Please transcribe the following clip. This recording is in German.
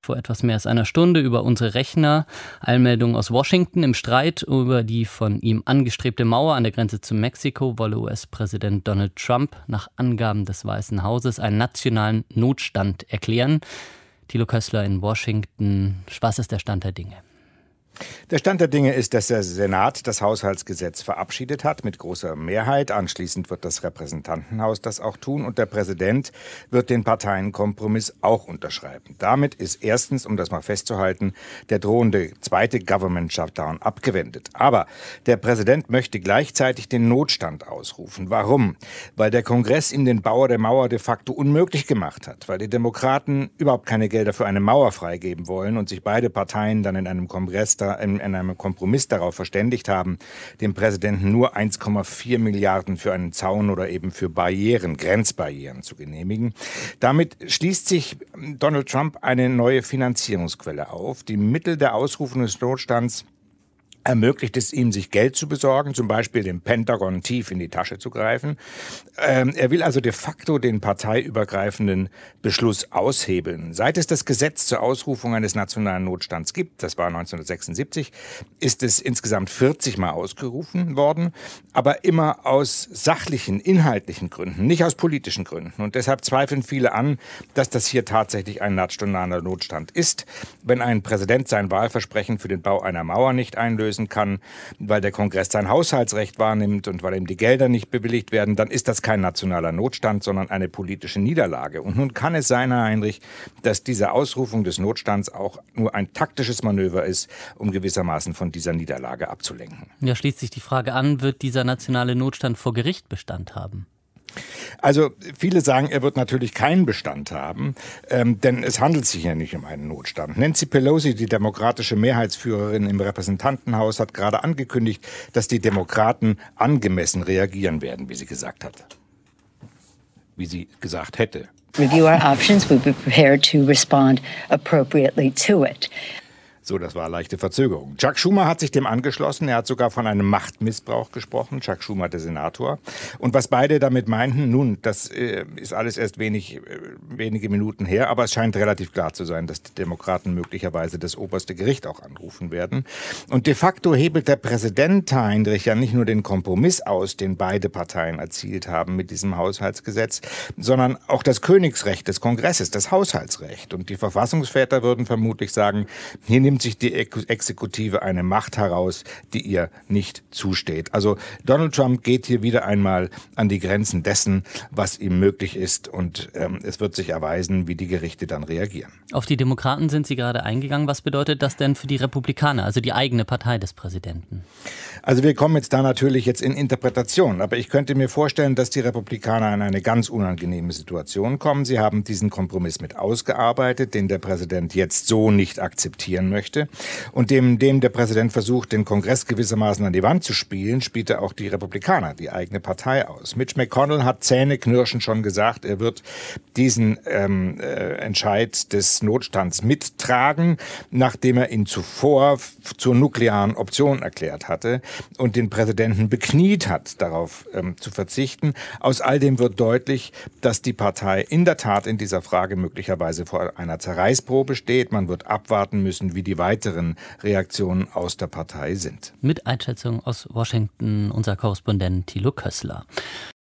vor etwas mehr als einer Stunde über unsere Rechner. Eilmeldungen aus Washington: Im Streit über die von ihm angestrebte Mauer an der Grenze zu Mexiko wolle US-Präsident Donald Trump nach Angaben des Weißen Hauses einen nationalen Notstand erklären. Thilo Kössler in Washington. Was ist der Stand der Dinge? Der Stand der Dinge ist, dass der Senat das Haushaltsgesetz verabschiedet hat mit großer Mehrheit. Anschließend wird das Repräsentantenhaus das auch tun und der Präsident wird den Parteienkompromiss auch unterschreiben. Damit ist erstens, um das mal festzuhalten, der drohende zweite Government Shutdown abgewendet. Aber der Präsident möchte gleichzeitig den Notstand ausrufen. Warum? Weil der Kongress ihm den Bau der Mauer de facto unmöglich gemacht hat, weil die Demokraten überhaupt keine Gelder für eine Mauer freigeben wollen und sich beide Parteien dann in einem Kompromiss darauf verständigt haben, dem Präsidenten nur 1,4 Milliarden für einen Zaun oder eben für Grenzbarrieren zu genehmigen. Damit schließt sich Donald Trump eine neue Finanzierungsquelle auf. Die Mittel der Ausrufung des Notstands ermöglicht es ihm, sich Geld zu besorgen, zum Beispiel dem Pentagon tief in die Tasche zu greifen. Er will also de facto den parteiübergreifenden Beschluss aushebeln. Seit es das Gesetz zur Ausrufung eines nationalen Notstands gibt, das war 1976, ist es insgesamt 40 Mal ausgerufen worden, aber immer aus sachlichen, inhaltlichen Gründen, nicht aus politischen Gründen. Und deshalb zweifeln viele an, dass das hier tatsächlich ein nationaler Notstand ist. Wenn ein Präsident sein Wahlversprechen für den Bau einer Mauer nicht einlösen kann, weil der Kongress sein Haushaltsrecht wahrnimmt und weil ihm die Gelder nicht bewilligt werden, dann ist das kein nationaler Notstand, sondern eine politische Niederlage. Und nun kann es sein, Herr Heinrich, dass diese Ausrufung des Notstands auch nur ein taktisches Manöver ist, um gewissermaßen von dieser Niederlage abzulenken. Ja, schließt sich die Frage an, wird dieser nationale Notstand vor Gericht Bestand haben? Also viele sagen, er wird natürlich keinen Bestand haben, denn es handelt sich ja nicht um einen Notstand. Nancy Pelosi, die demokratische Mehrheitsführerin im Repräsentantenhaus, hat gerade angekündigt, dass die Demokraten angemessen reagieren werden, wie sie gesagt hat. Wie sie gesagt hätte. Review our options. We'll be prepared to respond appropriately to it. So, das war leichte Verzögerung. Chuck Schumer hat sich dem angeschlossen. Er hat sogar von einem Machtmissbrauch gesprochen. Chuck Schumer, der Senator. Und was beide damit meinten, nun, das ist alles erst wenige Minuten her, aber es scheint relativ klar zu sein, dass die Demokraten möglicherweise das oberste Gericht auch anrufen werden. Und de facto hebelt der Präsident Heinrich ja nicht nur den Kompromiss aus, den beide Parteien erzielt haben mit diesem Haushaltsgesetz, sondern auch das Königsrecht des Kongresses, das Haushaltsrecht. Und die Verfassungsväter würden vermutlich sagen, hier nimmt sich die Exekutive eine Macht heraus, die ihr nicht zusteht. Also Donald Trump geht hier wieder einmal an die Grenzen dessen, was ihm möglich ist, und es wird sich erweisen, wie die Gerichte dann reagieren. Auf die Demokraten sind Sie gerade eingegangen. Was bedeutet das denn für die Republikaner, also die eigene Partei des Präsidenten? Also wir kommen jetzt da natürlich jetzt in Interpretation, aber ich könnte mir vorstellen, dass die Republikaner in eine ganz unangenehme Situation kommen. Sie haben diesen Kompromiss mit ausgearbeitet, den der Präsident jetzt so nicht akzeptieren möchte. Und dem der Präsident versucht, den Kongress gewissermaßen an die Wand zu spielen, spielt er auch die Republikaner, die eigene Partei aus. Mitch McConnell hat zähneknirschend schon gesagt, er wird diesen Entscheid des Notstands mittragen, nachdem er ihn zuvor zur nuklearen Option erklärt hatte und den Präsidenten bekniet hat, darauf zu verzichten. Aus all dem wird deutlich, dass die Partei in der Tat in dieser Frage möglicherweise vor einer Zerreißprobe steht. Man wird abwarten müssen, wie die weiteren Reaktionen aus der Partei sind. Mit Einschätzung aus Washington unser Korrespondent Thilo Kössler.